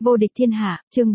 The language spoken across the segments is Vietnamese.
Vô địch thiên hạ, chương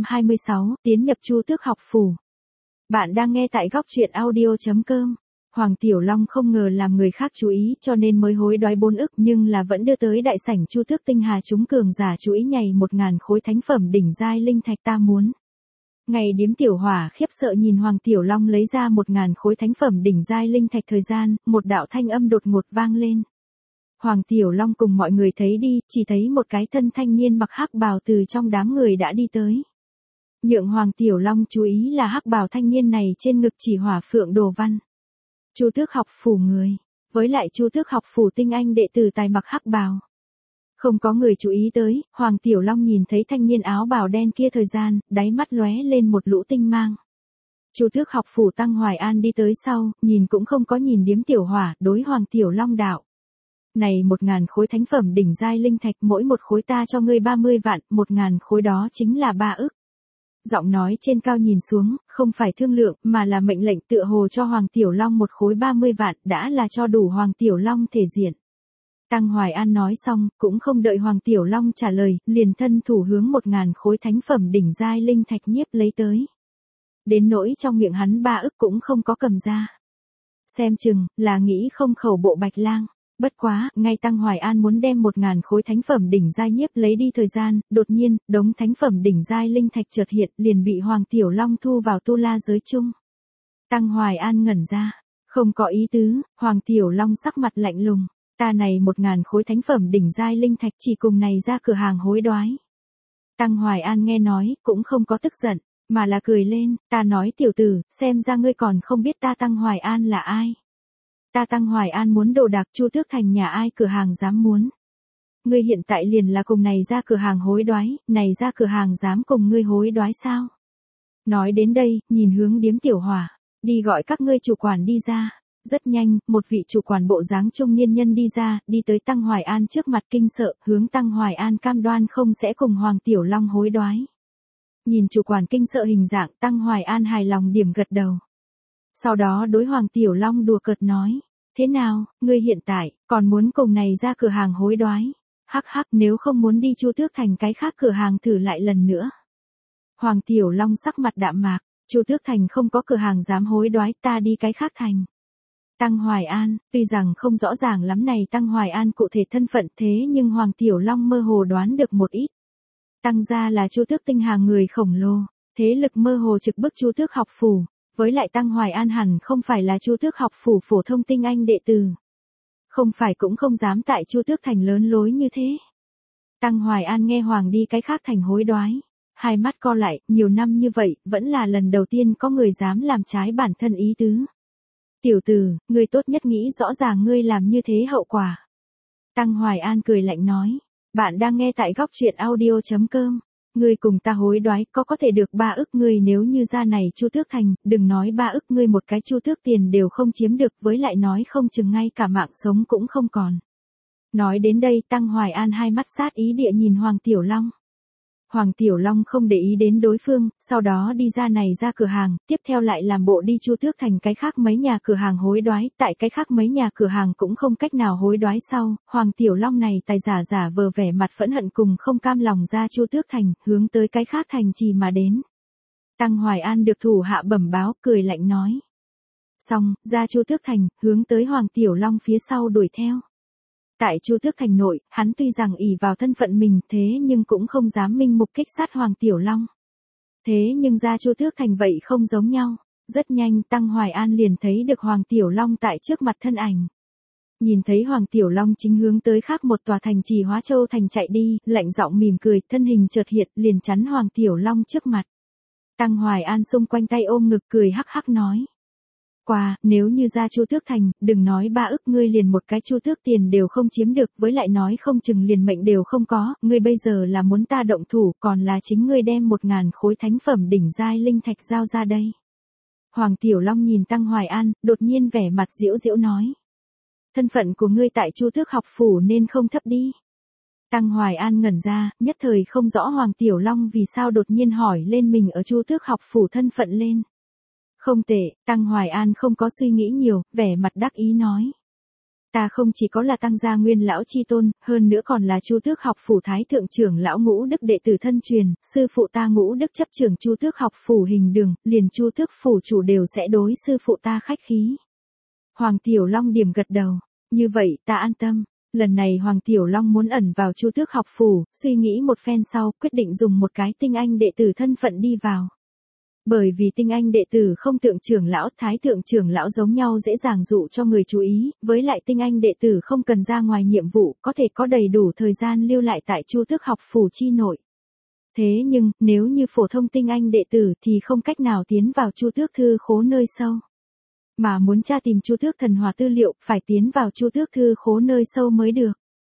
726, tiến nhập Chu Tước học phủ. Bạn đang nghe tại góc truyện audio.com. Hoàng Tiểu Long không ngờ làm người khác chú ý cho nên mới hối đoái 4 ức nhưng là vẫn đưa tới đại sảnh Chu Tước tinh hà chúng cường giả chú ý nhảy 1000 khối thánh phẩm đỉnh giai linh thạch ta muốn. Ngày điếm Tiểu Hỏa khiếp sợ nhìn Hoàng Tiểu Long lấy ra 1000 khối thánh phẩm đỉnh giai linh thạch thời gian, một đạo thanh âm đột ngột vang lên. Hoàng Tiểu Long cùng mọi người thấy đi, chỉ thấy một cái thân thanh niên mặc hắc bào từ trong đám người đã đi tới. Nhượng Hoàng Tiểu Long chú ý là hắc bào thanh niên này trên ngực chỉ hỏa phượng đồ văn. Chu Tước học phủ người, với lại Chu Tước học phủ tinh anh đệ tử tài mặc hắc bào. Không có người chú ý tới, Hoàng Tiểu Long nhìn thấy thanh niên áo bào đen kia thời gian, đáy mắt lóe lên một lũ tinh mang. Chu Tước học phủ Tăng Hoài An đi tới sau, nhìn cũng không có nhìn điếm Tiểu Hỏa, đối Hoàng Tiểu Long đạo. Này 1000 khối thánh phẩm đỉnh giai linh thạch mỗi một khối ta cho ngươi 30 vạn, 1000 khối đó chính là 3 ức. Giọng nói trên cao nhìn xuống, không phải thương lượng mà là mệnh lệnh tựa hồ cho Hoàng Tiểu Long một khối 30 vạn đã là cho đủ Hoàng Tiểu Long thể diện. Tăng Hoài An nói xong, cũng không đợi Hoàng Tiểu Long trả lời, liền thân thủ hướng 1000 khối thánh phẩm đỉnh giai linh thạch nhiếp lấy tới. Đến nỗi trong miệng hắn 3 ức cũng không có cầm ra. Xem chừng, là nghĩ không khẩu bộ Bạch Lang. Bất quá, ngay Tăng Hoài An muốn đem 1000 khối thánh phẩm đỉnh giai nhiếp lấy đi thời gian, đột nhiên, đống thánh phẩm đỉnh giai linh thạch chợt hiện, liền bị Hoàng Tiểu Long thu vào tu la giới chung. Tăng Hoài An ngẩn ra, không có ý tứ, Hoàng Tiểu Long sắc mặt lạnh lùng, ta này 1000 khối thánh phẩm đỉnh giai linh thạch chỉ cùng này ra cửa hàng hối đoái. Tăng Hoài An nghe nói, cũng không có tức giận, mà là cười lên, ta nói tiểu tử, xem ra ngươi còn không biết ta Tăng Hoài An là ai. Ta Tăng Hoài An muốn đồ đạc Chu Tước thành nhà ai cửa hàng dám muốn. Ngươi hiện tại liền là cùng này ra cửa hàng hối đoái, này ra cửa hàng dám cùng ngươi hối đoái sao? Nói đến đây, nhìn hướng điếm Tiểu Hỏa, đi gọi các ngươi chủ quản đi ra. Rất nhanh, một vị chủ quản bộ dáng trung niên nhân đi ra, đi tới Tăng Hoài An trước mặt kinh sợ, hướng Tăng Hoài An cam đoan không sẽ cùng Hoàng Tiểu Long hối đoái. Nhìn chủ quản kinh sợ hình dạng, Tăng Hoài An hài lòng điểm gật đầu. Sau đó đối Hoàng Tiểu Long đùa cợt nói, thế nào, ngươi hiện tại, còn muốn cùng này ra cửa hàng hối đoái? Hắc hắc, nếu không muốn đi Chu Tước thành cái khác cửa hàng thử lại lần nữa. Hoàng Tiểu Long sắc mặt đạm mạc, Chu Tước thành không có cửa hàng dám hối đoái, ta đi cái khác thành. Tăng Hoài An, tuy rằng không rõ ràng lắm này Tăng Hoài An cụ thể thân phận thế nhưng Hoàng Tiểu Long mơ hồ đoán được một ít. Tăng gia là Chu Tước tinh hà người khổng lồ, thế lực mơ hồ trực bức Chu Tước học phủ. Với lại Tăng Hoài An hẳn không phải là Chu Tước học phủ phổ thông tinh anh đệ tử. Không phải cũng không dám tại Chu Tước thành lớn lối như thế. Tăng Hoài An nghe Hoàng đi cái khác thành hối đoái. Hai mắt co lại, nhiều năm như vậy, vẫn là lần đầu tiên có người dám làm trái bản thân ý tứ. Tiểu tử, ngươi tốt nhất nghĩ rõ ràng ngươi làm như thế hậu quả. Tăng Hoài An cười lạnh nói. Bạn đang nghe tại góc truyện audio.com. Ngươi cùng ta hối đoái có thể được 3 ức ngươi nếu như ra này Chu Tước thành, đừng nói 3 ức ngươi một cái Chu Tước tiền đều không chiếm được với lại nói không chừng ngay cả mạng sống cũng không còn. Nói đến đây Tăng Hoài An hai mắt sát ý địa nhìn Hoàng Tiểu Long. Hoàng Tiểu Long không để ý đến đối phương, sau đó đi ra này ra cửa hàng, tiếp theo lại làm bộ đi Chu Tước thành cái khác mấy nhà cửa hàng hối đoái, tại cái khác mấy nhà cửa hàng cũng không cách nào hối đoái sau, Hoàng Tiểu Long này tài giả vờ vẻ mặt phẫn hận cùng không cam lòng ra Chu Tước thành, hướng tới cái khác thành trì mà đến. Tăng Hoài An được thủ hạ bẩm báo, cười lạnh nói. Xong, ra Chu Tước thành, hướng tới Hoàng Tiểu Long phía sau đuổi theo. Tại Chu Tước thành nội, hắn tuy rằng ỷ vào thân phận mình thế nhưng cũng không dám minh mục kích sát Hoàng Tiểu Long. Thế nhưng ra Chu Tước thành vậy không giống nhau. Rất nhanh Tăng Hoài An liền thấy được Hoàng Tiểu Long tại trước mặt thân ảnh. Nhìn thấy Hoàng Tiểu Long chính hướng tới khác một tòa thành trì Hóa Châu thành chạy đi, lạnh giọng mỉm cười, thân hình chợt hiện liền chắn Hoàng Tiểu Long trước mặt. Tăng Hoài An xung quanh tay ôm ngực cười hắc hắc nói. Qua, nếu như ra Chu Tước thành, đừng nói 3 ức ngươi liền một cái Chu Tước tiền đều không chiếm được, với lại nói không chừng liền mệnh đều không có, ngươi bây giờ là muốn ta động thủ, còn là chính ngươi đem 1000 khối thánh phẩm đỉnh giai linh thạch giao ra đây. Hoàng Tiểu Long nhìn Tăng Hoài An, đột nhiên vẻ mặt giễu giễu nói. Thân phận của ngươi tại Chu Tước học phủ nên không thấp đi. Tăng Hoài An ngẩn ra, nhất thời không rõ Hoàng Tiểu Long vì sao đột nhiên hỏi lên mình ở Chu Tước học phủ thân phận lên. Không tệ, Tăng Hoài An không có suy nghĩ nhiều, vẻ mặt đắc ý nói. Ta không chỉ có là Tăng gia nguyên lão chi tôn, hơn nữa còn là Chu Tước học phủ thái thượng trưởng lão Ngũ Đức đệ tử thân truyền, sư phụ ta Ngũ Đức chấp trưởng Chu Tước học phủ hình đường, liền Chu Tước phủ chủ đều sẽ đối sư phụ ta khách khí. Hoàng Tiểu Long điểm gật đầu, như vậy ta an tâm. Lần này Hoàng Tiểu Long muốn ẩn vào Chu Tước học phủ, suy nghĩ một phen sau, quyết định dùng một cái tinh anh đệ tử thân phận đi vào. Bởi vì tinh anh đệ tử không thượng trưởng lão, thái thượng trưởng lão giống nhau dễ dàng dụ cho người chú ý, với lại tinh anh đệ tử không cần ra ngoài nhiệm vụ, có thể có đầy đủ thời gian lưu lại tại Chu Tước học phủ chi nội. Thế nhưng, nếu như phổ thông tinh anh đệ tử thì không cách nào tiến vào Chu Tước thư khố nơi sâu. Mà muốn tra tìm Chu Tước thần hỏa tư liệu, phải tiến vào Chu Tước thư khố nơi sâu mới được.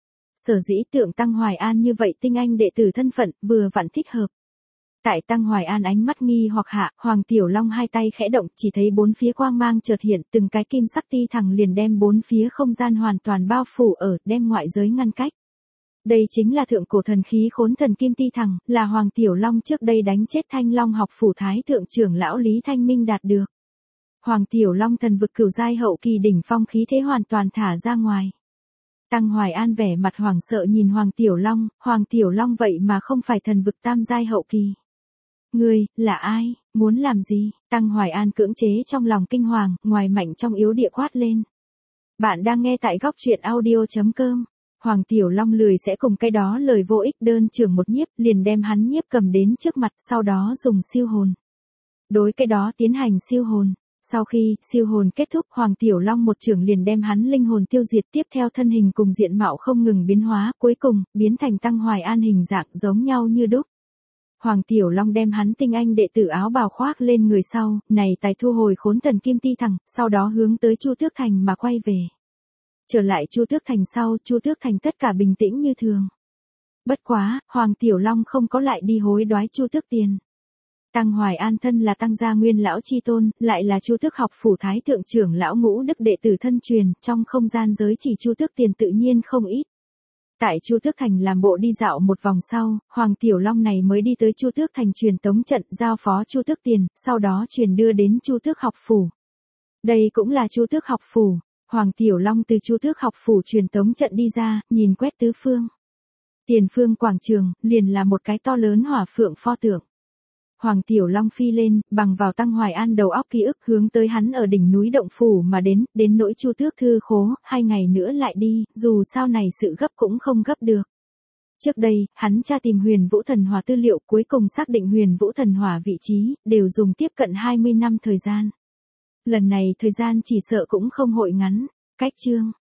Sở dĩ tượng Tăng Hoài An như vậy tinh anh đệ tử thân phận, vừa vặn thích hợp. Tại Tăng Hoài An ánh mắt nghi hoặc hạ, Hoàng Tiểu Long hai tay khẽ động, chỉ thấy bốn phía quang mang chợt hiện, từng cái kim sắc ti thẳng liền đem bốn phía không gian hoàn toàn bao phủ ở, đem ngoại giới ngăn cách. Đây chính là thượng cổ thần khí Khốn Thần Kim Ti Thẳng, là Hoàng Tiểu Long trước đây đánh chết Thanh Long học phủ thái thượng trưởng lão Lý Thanh Minh đạt được. Hoàng Tiểu Long thần vực cửu giai hậu kỳ đỉnh phong khí thế hoàn toàn thả ra ngoài. Tăng Hoài An vẻ mặt hoảng sợ nhìn Hoàng Tiểu Long vậy mà không phải thần vực tam giai hậu kỳ. Ngươi, là ai, muốn làm gì? Tăng Hoài An cưỡng chế trong lòng kinh hoàng, ngoài mạnh trong yếu địa quát lên. Bạn đang nghe tại góc truyện audio.com. Hoàng Tiểu Long lười sẽ cùng cái đó lời vô ích đơn trưởng một nhiếp, liền đem hắn nhiếp cầm đến trước mặt, sau đó dùng siêu hồn. Đối cái đó tiến hành siêu hồn. Sau khi siêu hồn kết thúc, Hoàng Tiểu Long một chưởng liền đem hắn linh hồn tiêu diệt, tiếp theo thân hình cùng diện mạo không ngừng biến hóa, cuối cùng biến thành Tăng Hoài An hình dạng giống nhau như đúc. Hoàng Tiểu Long đem hắn tinh anh đệ tử áo bào khoác lên người sau, này tài thu hồi Khốn Thần Kim Ti Thẳng, sau đó hướng tới Chu Tước Thành mà quay về. Trở lại Chu Tước Thành sau, Chu Tước Thành tất cả bình tĩnh như thường. Bất quá, Hoàng Tiểu Long không có lại đi hối đoái Chu Tước tiền. Tăng Hoài An thân là Tăng gia nguyên lão chi tôn, lại là Chu Tước học phủ thái thượng trưởng lão Ngũ Đức đệ tử thân truyền, trong không gian giới chỉ Chu Tước tiền tự nhiên không ít. Tại Chu Tước Thành làm bộ đi dạo một vòng sau, Hoàng Tiểu Long này mới đi tới Chu Tước Thành truyền tống trận, giao phó Chu Tước tiền, sau đó truyền đưa đến Chu Tước học phủ. Đây cũng là Chu Tước học phủ. Hoàng Tiểu Long từ Chu Tước học phủ truyền tống trận đi ra, nhìn quét tứ phương. Tiền phương quảng trường, liền là một cái to lớn hỏa phượng pho tượng. Hoàng Tiểu Long phi lên, bằng vào Tăng Hoài An đầu óc ký ức hướng tới hắn ở đỉnh núi động phủ mà đến nỗi Chu Tước thư khố, 2 ngày nữa lại đi, dù sao này sự gấp cũng không gấp được. Trước đây, hắn tra tìm Huyền Vũ thần hỏa tư liệu, cuối cùng xác định Huyền Vũ thần hỏa vị trí, đều dùng tiếp cận 20 năm thời gian. Lần này thời gian chỉ sợ cũng không hội ngắn. Cách chương